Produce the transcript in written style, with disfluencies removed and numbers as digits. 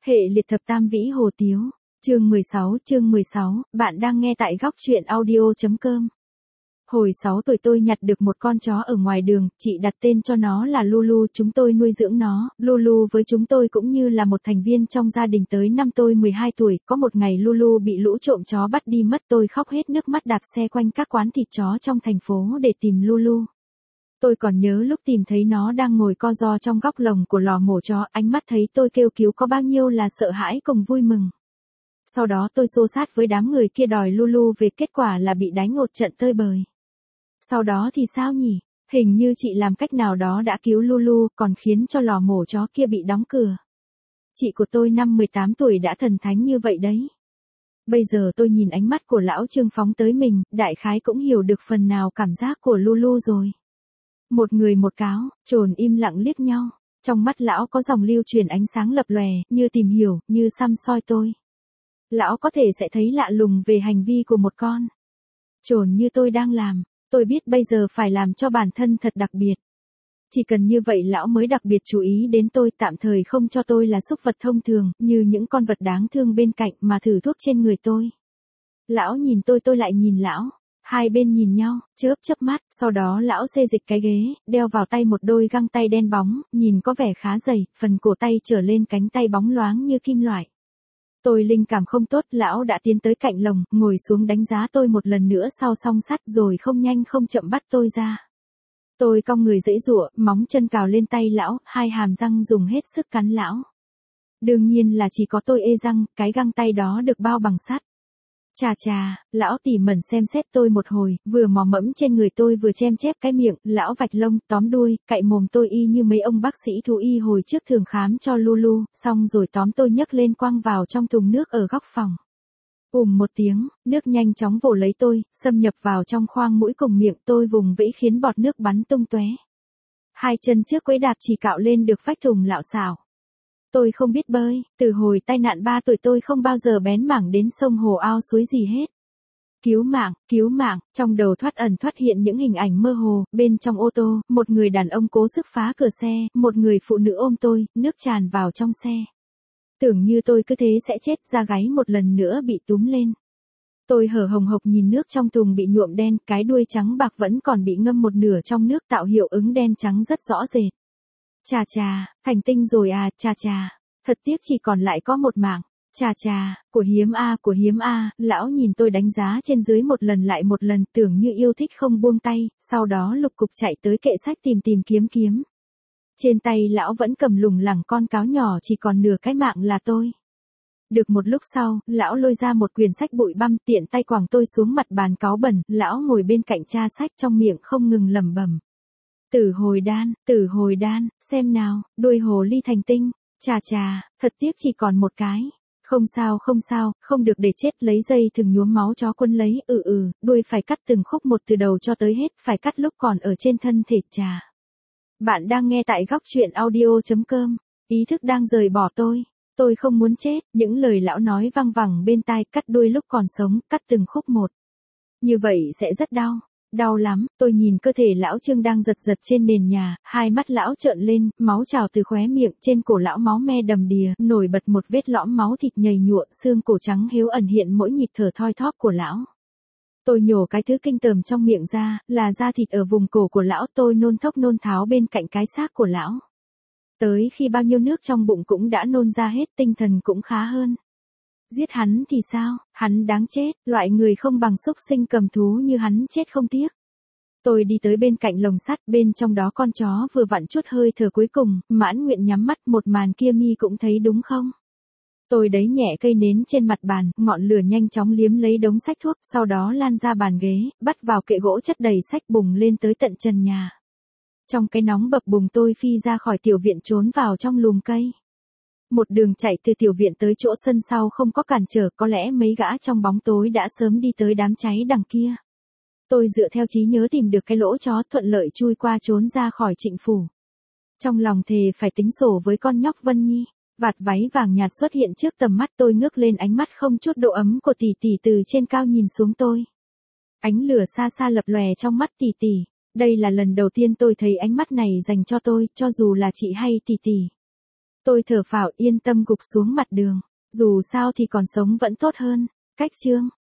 Hệ liệt thập tam vĩ hồ tiếu. Chương 16, bạn đang nghe tại góc truyện audio.com. Hồi 6 tuổi tôi nhặt được một con chó ở ngoài đường, chị đặt tên cho nó là Lulu, chúng tôi nuôi dưỡng nó. Lulu với chúng tôi cũng như là một thành viên trong gia đình tới năm tôi 12 tuổi, có một ngày Lulu bị lũ trộm chó bắt đi mất, tôi khóc hết nước mắt đạp xe quanh các quán thịt chó trong thành phố để tìm Lulu. Tôi còn nhớ lúc tìm thấy nó đang ngồi co ro trong góc lồng của lò mổ chó, ánh mắt thấy tôi kêu cứu có bao nhiêu là sợ hãi cùng vui mừng. Sau đó tôi xô sát với đám người kia đòi Lulu về, kết quả là bị đánh một trận tơi bời. Sau đó thì sao nhỉ? Hình như chị làm cách nào đó đã cứu Lulu, còn khiến cho lò mổ chó kia bị đóng cửa. Chị của tôi năm 18 tuổi đã thần thánh như vậy đấy. Bây giờ tôi nhìn ánh mắt của lão Trương phóng tới mình, đại khái cũng hiểu được phần nào cảm giác của Lulu rồi. Một người một cáo, trồn im lặng liếc nhau. Trong mắt lão có dòng lưu truyền ánh sáng lập lòe, như tìm hiểu, như săm soi tôi. Lão có thể sẽ thấy lạ lùng về hành vi của một con trồn như tôi đang làm. Tôi biết bây giờ phải làm cho bản thân thật đặc biệt. Chỉ cần như vậy lão mới đặc biệt chú ý đến tôi, tạm thời không cho tôi là súc vật thông thường, như những con vật đáng thương bên cạnh mà thử thuốc trên người tôi. Lão nhìn tôi lại nhìn lão. Hai bên nhìn nhau, chớp mắt, sau đó lão xê dịch cái ghế, đeo vào tay một đôi găng tay đen bóng, nhìn có vẻ khá dày, phần cổ tay trở lên cánh tay bóng loáng như kim loại. Tôi linh cảm không tốt, lão đã tiến tới cạnh lồng, ngồi xuống đánh giá tôi một lần nữa sau song sắt rồi không nhanh không chậm bắt tôi ra. Tôi cong người giãy giụa, móng chân cào lên tay lão, hai hàm răng dùng hết sức cắn lão. Đương nhiên là chỉ có tôi ê răng, cái găng tay đó được bao bằng sắt. Chà, lão tỉ mẩn xem xét tôi một hồi, vừa mò mẫm trên người tôi vừa chém chép cái miệng, lão vạch lông, tóm đuôi, cạy mồm tôi y như mấy ông bác sĩ thú y hồi trước thường khám cho Lulu, xong rồi tóm tôi nhấc lên quăng vào trong thùng nước ở góc phòng. Một tiếng, nước nhanh chóng vồ lấy tôi, xâm nhập vào trong khoang mũi cùng miệng, tôi vùng vẫy khiến bọt nước bắn tung tóe. Hai chân trước quẫy đạp chỉ cạo lên được vách thùng lạo xạo. Tôi không biết bơi, từ hồi tai nạn 3 tuổi tôi không bao giờ bén mảng đến sông hồ ao suối gì hết. Cứu mạng, trong đầu thoát ẩn thoát hiện những hình ảnh mơ hồ, bên trong ô tô, một người đàn ông cố sức phá cửa xe, một người phụ nữ ôm tôi, nước tràn vào trong xe. Tưởng như tôi cứ thế sẽ chết, da gáy một lần nữa bị túm lên. Tôi hở hồng hộc nhìn nước trong thùng bị nhuộm đen, cái đuôi trắng bạc vẫn còn bị ngâm một nửa trong nước tạo hiệu ứng đen trắng rất rõ rệt. Chà, thành tinh rồi à, chà, thật tiếc chỉ còn lại có một mảng. Chà, của hiếm a, lão nhìn tôi đánh giá trên dưới một lần lại một lần, tưởng như yêu thích không buông tay, sau đó lục cục chạy tới kệ sách tìm kiếm. Trên tay lão vẫn cầm lủng lẳng con cáo nhỏ, chỉ còn nửa cái mạng là tôi. Được một lúc sau, lão lôi ra một quyển sách bụi băm, tiện tay quẳng tôi xuống mặt bàn cáo bẩn, lão ngồi bên cạnh tra sách trong miệng không ngừng lẩm bẩm. Tử hồi đan, xem nào, đuôi hồ ly thành tinh, chà, thật tiếc chỉ còn một cái. Không sao, không được để chết, lấy dây thừng nhuốm máu chó quân lấy, đuôi phải cắt từng khúc một từ đầu cho tới hết, phải cắt lúc còn ở trên thân thể, chà. Bạn đang nghe tại góc truyện audio.com, ý thức đang rời bỏ tôi không muốn chết, những lời lão nói văng vẳng bên tai, cắt đuôi lúc còn sống, cắt từng khúc một. Như vậy sẽ rất đau lắm, tôi nhìn cơ thể lão Trương đang giật trên nền nhà, hai mắt lão trợn lên, máu trào từ khóe miệng, trên cổ lão máu me đầm đìa, nổi bật một vết lõm máu thịt nhầy nhụa, xương cổ trắng hiếu ẩn hiện mỗi nhịp thở thoi thóp của lão. Tôi nhổ cái thứ kinh tởm trong miệng ra, là da thịt ở vùng cổ của lão, tôi nôn thốc nôn tháo bên cạnh cái xác của lão. Tới khi bao nhiêu nước trong bụng cũng đã nôn ra hết, tinh thần cũng khá hơn. Giết hắn thì sao, hắn đáng chết, loại người không bằng xúc sinh cầm thú như hắn chết không tiếc. Tôi đi tới bên cạnh lồng sắt, bên trong đó con chó vừa vặn chút hơi thở cuối cùng, mãn nguyện nhắm mắt, một màn kia mi cũng thấy đúng không? Tôi đẩy nhẹ cây nến trên mặt bàn, ngọn lửa nhanh chóng liếm lấy đống sách thuốc, sau đó lan ra bàn ghế, bắt vào kệ gỗ chất đầy sách bùng lên tới tận trần nhà. Trong cái nóng bập bùng tôi phi ra khỏi tiểu viện trốn vào trong lùm cây. Một đường chạy từ tiểu viện tới chỗ sân sau không có cản trở, có lẽ mấy gã trong bóng tối đã sớm đi tới đám cháy đằng kia. Tôi dựa theo trí nhớ tìm được cái lỗ chó, thuận lợi chui qua trốn ra khỏi Trịnh phủ. Trong lòng thề phải tính sổ với con nhóc Vân Nhi. Vạt váy vàng nhạt xuất hiện trước tầm mắt tôi, ngước lên, ánh mắt không chút độ ấm của tỷ tỷ từ trên cao nhìn xuống tôi. Ánh lửa xa lập lòe trong mắt tỷ tỷ. Đây là lần đầu tiên tôi thấy ánh mắt này dành cho tôi, cho dù là chị hay tỷ tỷ. Tôi thở phào yên tâm gục xuống mặt đường. Dù sao thì còn sống vẫn tốt hơn. Cách chương.